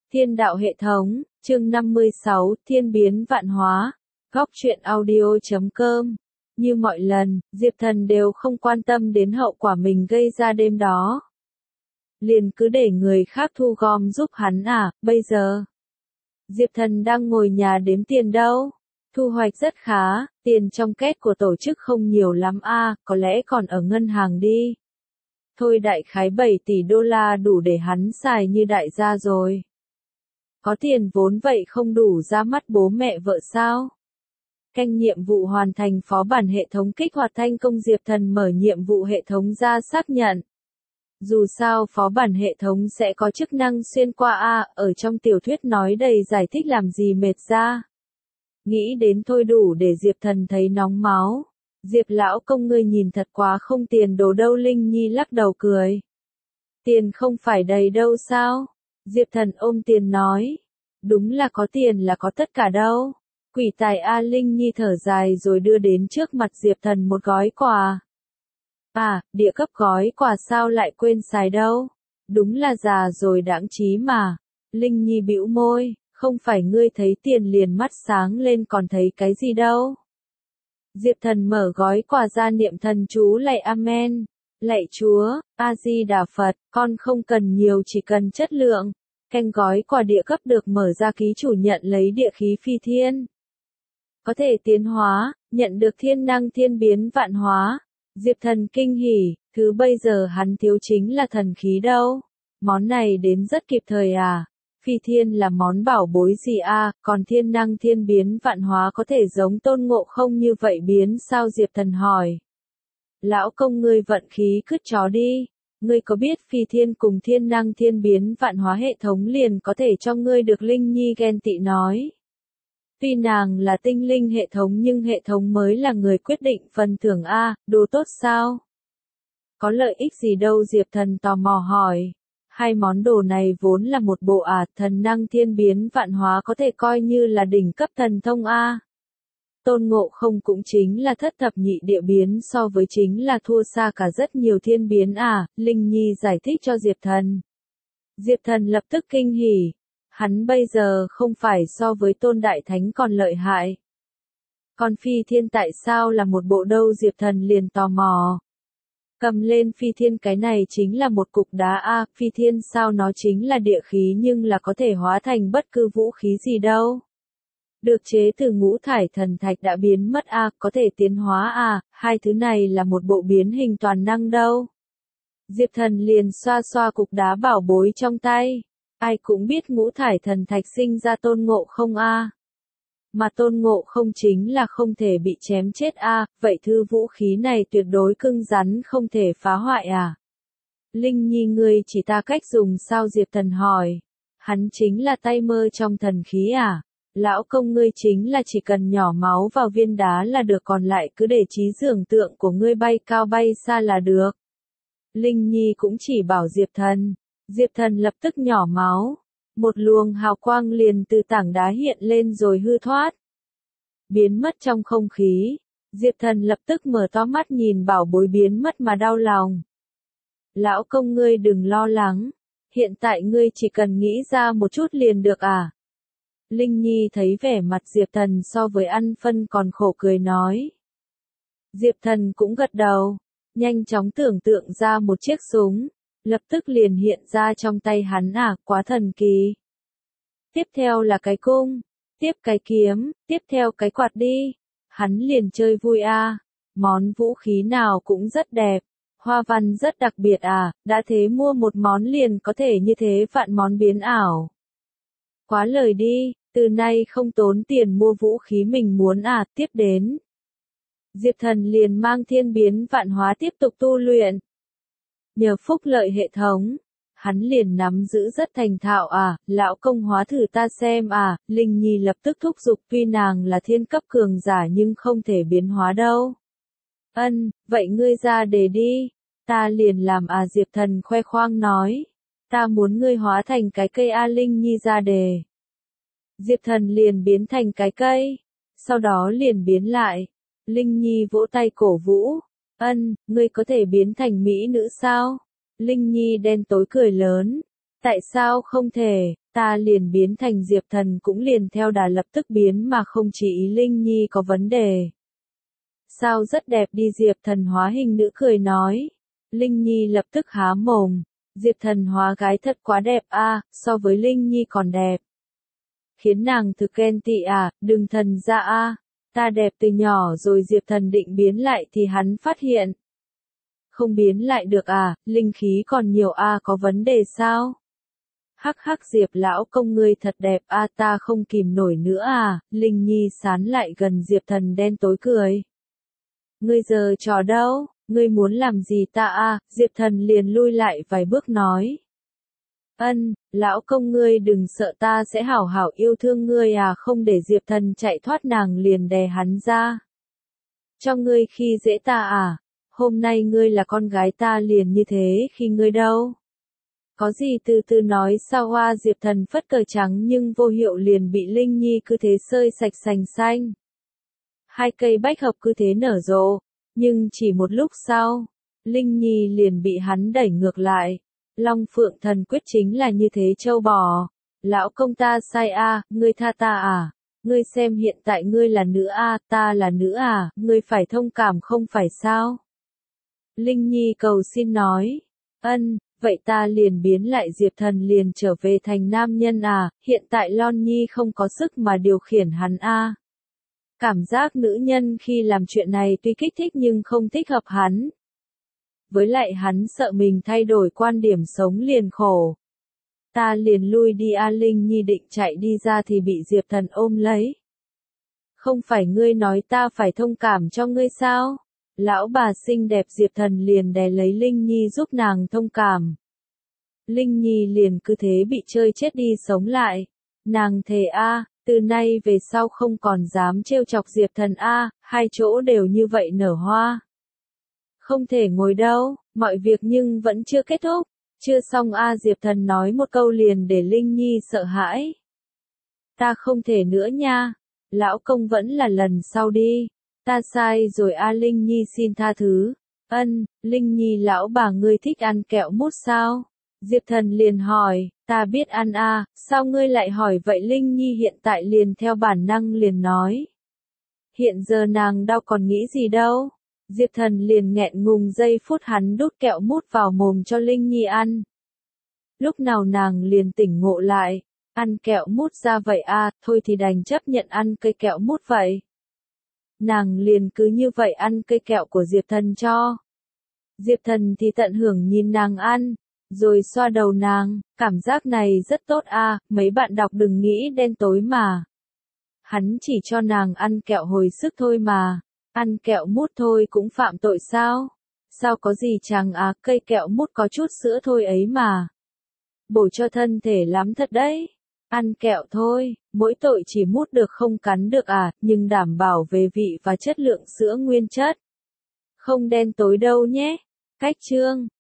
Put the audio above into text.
Thiên đạo hệ thống, chương 56, thiên biến vạn hóa. Góc truyện audio.com. Như mọi lần, Diệp Thần đều không quan tâm đến hậu quả mình gây ra đêm đó. Liền cứ để người khác thu gom giúp hắn à, bây giờ. Diệp Thần đang ngồi nhà đếm tiền đâu. Thu hoạch rất khá, tiền trong két của tổ chức không nhiều lắm à, có lẽ còn ở ngân hàng đi. Thôi đại khái 7 tỷ đô la đủ để hắn xài như đại gia rồi. Có tiền vốn vậy không đủ ra mắt bố mẹ vợ sao? Canh nhiệm vụ hoàn thành phó bản hệ thống kích hoạt thành công. Diệp Thần mở nhiệm vụ hệ thống ra xác nhận. Dù sao phó bản hệ thống sẽ có chức năng xuyên qua ở trong tiểu thuyết nói đầy giải thích làm gì mệt ra. Nghĩ đến thôi đủ để Diệp Thần thấy nóng máu. Diệp lão công ngươi nhìn thật quá không tiền đồ đâu. Linh Nhi lắc đầu cười. Tiền không phải đầy đâu sao? Diệp Thần ôm tiền nói. Đúng là có tiền là có tất cả đâu. Quỷ tài a. Linh Nhi thở dài rồi đưa đến trước mặt Diệp Thần một gói quà. À, địa cấp gói quà sao lại quên xài đâu. Đúng là già rồi đãng trí mà. Linh Nhi bĩu môi, không phải ngươi thấy tiền liền mắt sáng lên còn thấy cái gì đâu. Diệp Thần mở gói quà ra niệm thần chú lạy Amen. Lạy Chúa, A-di-đà Phật, con không cần nhiều chỉ cần chất lượng. Canh gói quà địa cấp được mở ra, ký chủ nhận lấy địa khí phi thiên. Có thể tiến hóa, nhận được thiên năng thiên biến vạn hóa. Diệp Thần kinh hỉ, thứ bây giờ hắn thiếu chính là thần khí đâu. Món này đến rất kịp thời à. Phi thiên là món bảo bối gì à, còn thiên năng thiên biến vạn hóa có thể giống Tôn Ngộ Không như vậy biến sao? Diệp Thần hỏi. Lão công ngươi vận khí cứt chó đi. Ngươi có biết phi thiên cùng thiên năng thiên biến vạn hóa hệ thống liền có thể cho ngươi được? Linh Nhi ghen tị nói. Tuy nàng là tinh linh hệ thống nhưng hệ thống mới là người quyết định phần thưởng a, đồ tốt sao? Có lợi ích gì đâu? Diệp Thần tò mò hỏi. Hai món đồ này vốn là một bộ thần năng thiên biến vạn hóa có thể coi như là đỉnh cấp thần thông a. Tôn Ngộ Không cũng chính là thất thập nhị địa biến, so với chính là thua xa cả rất nhiều thiên biến à. Linh Nhi giải thích cho Diệp Thần. Diệp Thần lập tức kinh hỉ. Hắn bây giờ không phải so với Tôn Đại Thánh còn lợi hại. Còn phi thiên tại sao là một bộ đâu? Diệp Thần liền tò mò. Cầm lên phi thiên, cái này chính là một cục đá a. Phi thiên sao nó chính là địa khí nhưng là có thể hóa thành bất cứ vũ khí gì đâu. Được chế từ ngũ thải thần thạch đã biến mất a, có thể tiến hóa a, hai thứ này là một bộ biến hình toàn năng đâu. Diệp Thần liền xoa xoa cục đá bảo bối trong tay. Ai cũng biết ngũ thải thần thạch sinh ra Tôn Ngộ Không a. Mà Tôn Ngộ Không chính là không thể bị chém chết a, vậy thứ vũ khí này tuyệt đối cứng rắn không thể phá hoại à. Linh Nhi ngươi chỉ ta cách dùng sao? Diệp Thần hỏi. Hắn chính là tay mơ trong thần khí à. Lão công ngươi chính là chỉ cần nhỏ máu vào viên đá là được, còn lại cứ để trí tưởng tượng của ngươi bay cao bay xa là được. Linh Nhi cũng chỉ bảo Diệp Thần. Diệp Thần lập tức nhỏ máu. Một luồng hào quang liền từ tảng đá hiện lên rồi hư thoát. Biến mất trong không khí. Diệp Thần lập tức mở to mắt nhìn bảo bối biến mất mà đau lòng. Lão công ngươi đừng lo lắng. Hiện tại ngươi chỉ cần nghĩ ra một chút liền được à. Linh Nhi thấy vẻ mặt Diệp Thần so với ăn phân còn khổ cười nói. Diệp Thần cũng gật đầu. Nhanh chóng tưởng tượng ra một chiếc súng. Lập tức liền hiện ra trong tay hắn à, quá thần kỳ. Tiếp theo là cái cung, tiếp cái kiếm, tiếp theo cái quạt đi. Hắn liền chơi vui a. Món vũ khí nào cũng rất đẹp, hoa văn rất đặc biệt à, đã thế mua một món liền có thể như thế vạn món biến ảo. Quá lời đi, từ nay không tốn tiền mua vũ khí mình muốn à. Tiếp đến, Diệp Thần liền mang thiên biến vạn hóa tiếp tục tu luyện. Nhờ phúc lợi hệ thống, hắn liền nắm giữ rất thành thạo à. Lão công hóa thử ta xem à. Linh Nhi lập tức thúc giục, tuy nàng là thiên cấp cường giả nhưng không thể biến hóa đâu. Vậy ngươi ra đề đi. Ta liền làm à. Diệp Thần khoe khoang nói. Ta muốn ngươi hóa thành cái cây a. Linh Nhi ra đề. Diệp Thần liền biến thành cái cây. Sau đó liền biến lại. Linh Nhi vỗ tay cổ vũ. Ngươi có thể biến thành mỹ nữ sao? Linh Nhi đen tối cười lớn. Tại sao không thể, ta liền biến thành Diệp Thần cũng liền theo đà lập tức biến mà không chỉ ý Linh Nhi có vấn đề. Sao rất đẹp đi Diệp Thần hóa hình nữ cười nói. Linh Nhi lập tức há mồm. Diệp Thần hóa gái thật quá đẹp a, so với Linh Nhi còn đẹp. Khiến nàng thực ghen tị à, đừng thần ra a. Ta đẹp từ nhỏ rồi Diệp Thần định biến lại thì hắn phát hiện. Không biến lại được à, linh khí còn nhiều a, có vấn đề sao? Hắc hắc Diệp lão công ngươi thật đẹp a, ta không kìm nổi nữa à, Linh Nhi sán lại gần Diệp Thần đen tối cười. Ngươi giờ trò đâu, ngươi muốn làm gì ta a? Diệp Thần liền lui lại vài bước nói. Lão công ngươi đừng sợ, ta sẽ hảo hảo yêu thương ngươi à, không để Diệp Thần chạy thoát, nàng liền đè hắn ra. Cho ngươi khi dễ ta à, hôm nay ngươi là con gái ta liền như thế khi ngươi đâu. Có gì từ từ nói sao hoa. Diệp Thần phất cờ trắng nhưng vô hiệu liền bị Linh Nhi cứ thế sơi sạch sành xanh. Hai cây bách hợp cứ thế nở rộ, nhưng chỉ một lúc sau, Linh Nhi liền bị hắn đẩy ngược lại. Long Phượng Thần quyết chính là như thế châu bò. Lão công ta sai a, ngươi tha ta à? Ngươi xem hiện tại ngươi là nữ a, ta là nữ à, ngươi phải thông cảm không phải sao? Linh Nhi cầu xin nói. Vậy ta liền biến lại. Diệp Thần liền trở về thành nam nhân à, hiện tại Lon Nhi không có sức mà điều khiển hắn a. Cảm giác nữ nhân khi làm chuyện này tuy kích thích nhưng không thích hợp hắn. Với lại hắn sợ mình thay đổi quan điểm sống liền khổ. Ta liền lui đi a. Linh Nhi định chạy đi ra thì bị Diệp Thần ôm lấy. Không phải ngươi nói ta phải thông cảm cho ngươi sao? Lão bà xinh đẹp. Diệp Thần liền đè lấy Linh Nhi giúp nàng thông cảm. Linh Nhi liền cứ thế bị chơi chết đi sống lại. Nàng thề a, từ nay về sau không còn dám trêu chọc Diệp Thần a, hai chỗ đều như vậy nở hoa. Không thể ngồi đâu, mọi việc nhưng vẫn chưa kết thúc. Chưa xong a. Diệp Thần nói một câu liền để Linh Nhi sợ hãi. Ta không thể nữa nha. Lão công vẫn là lần sau đi. Ta sai rồi a. Linh Nhi xin tha thứ. Linh Nhi lão bà ngươi thích ăn kẹo mút sao? Diệp Thần liền hỏi, ta biết ăn a, sao ngươi lại hỏi vậy? Linh Nhi hiện tại liền theo bản năng liền nói. Hiện giờ nàng đâu còn nghĩ gì đâu. Diệp Thần liền nghẹn ngùng giây phút hắn đút kẹo mút vào mồm cho Linh Nhi ăn. Lúc nào nàng liền tỉnh ngộ lại, ăn kẹo mút ra vậy a, thôi thì đành chấp nhận ăn cây kẹo mút vậy. Nàng liền cứ như vậy ăn cây kẹo của Diệp Thần cho. Diệp Thần thì tận hưởng nhìn nàng ăn, rồi xoa đầu nàng, cảm giác này rất tốt a, mấy bạn đọc đừng nghĩ đen tối mà. Hắn chỉ cho nàng ăn kẹo hồi sức thôi mà. Ăn kẹo mút thôi cũng phạm tội sao? Sao có gì chẳng à, cây kẹo mút có chút sữa thôi ấy mà. Bổ cho thân thể lắm thật đấy. Ăn kẹo thôi, mỗi tội chỉ mút được không cắn được à, nhưng đảm bảo về vị và chất lượng sữa nguyên chất. Không đen tối đâu nhé. Cách chương